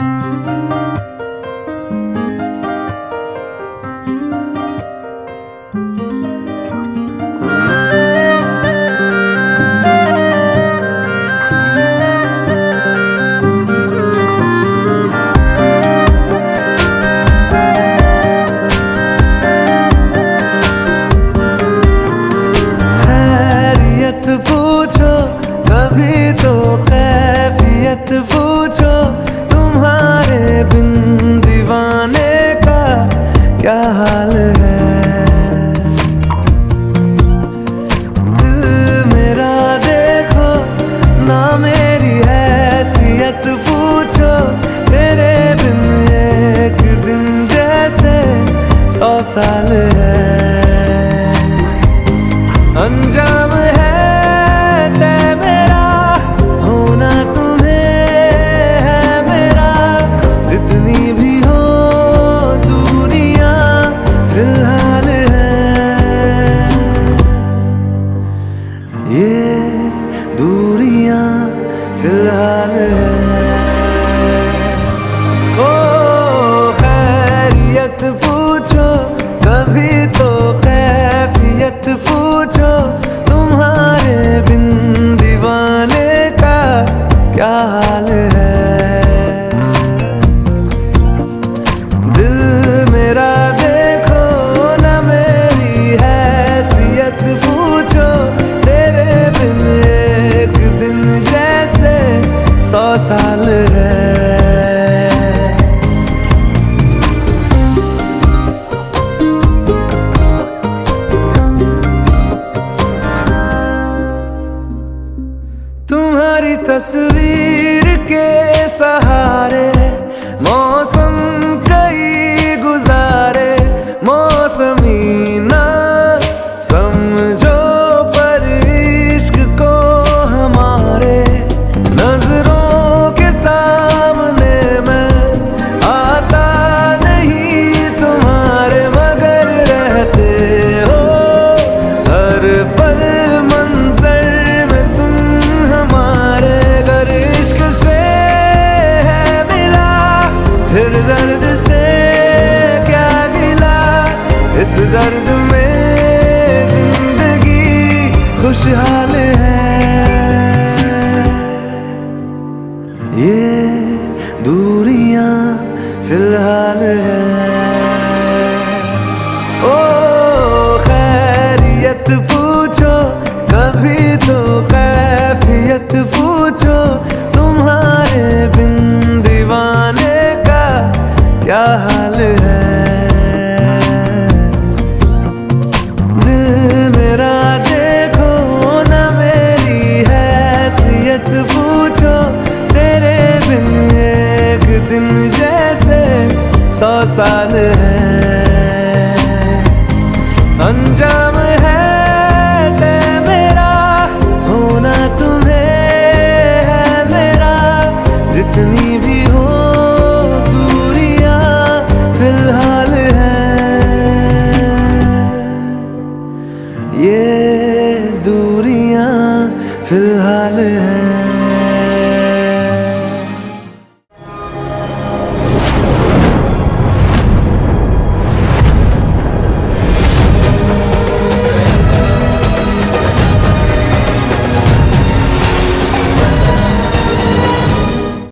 पूछो कभी तो कैफियत पूछो, तुम्हारे बिन दीवाने का क्या हाल है। दिल मेरा देखो ना मेरी हैसियत पूछो, तेरे बिन एक दिन जैसे 100 साल है। अंजाम है तय मेरा, होना तुम्हें है मेरा, जितनी भी हो दूरियां फिलहाल है। ये दूरियां फिलहाल है। ओ खैरियत पूछो कभी तो कैफियत पूछो, तुम्हारे बिन दीवाने का क्या हाल है। दिल मेरा देखो ना मेरी हैसियत पूछो, तेरे बिन एक दिन जैसे 100 साल है। तुम्हारी तस्वीर के सहारे मौसम कई गुजारे, मौसमी ना समझो पर इश्क को हमारे, नजरों के सामने मैं आता नहीं तुम्हारे, मगर रहते हो हर पल मंजर में तुम हमारे। अगर इश्क से है मिला फिर दर्द से क्या गिला, इस दर्द में जिंदगी खुशहाल है। ये दूरियां फिलहाल है। ओ खैरियत पूछो कभी तो कैफियत पूछो, तुम्हारे बिन दीवाने का क्या हाल है। दिल मेरा देखो ना मेरी हैसियत पूछो, तेरे बिन एक दिन जैसे 100 साल है। अंजाम है तय मेरा, होना तुम्हें है मेरा, जितनी भी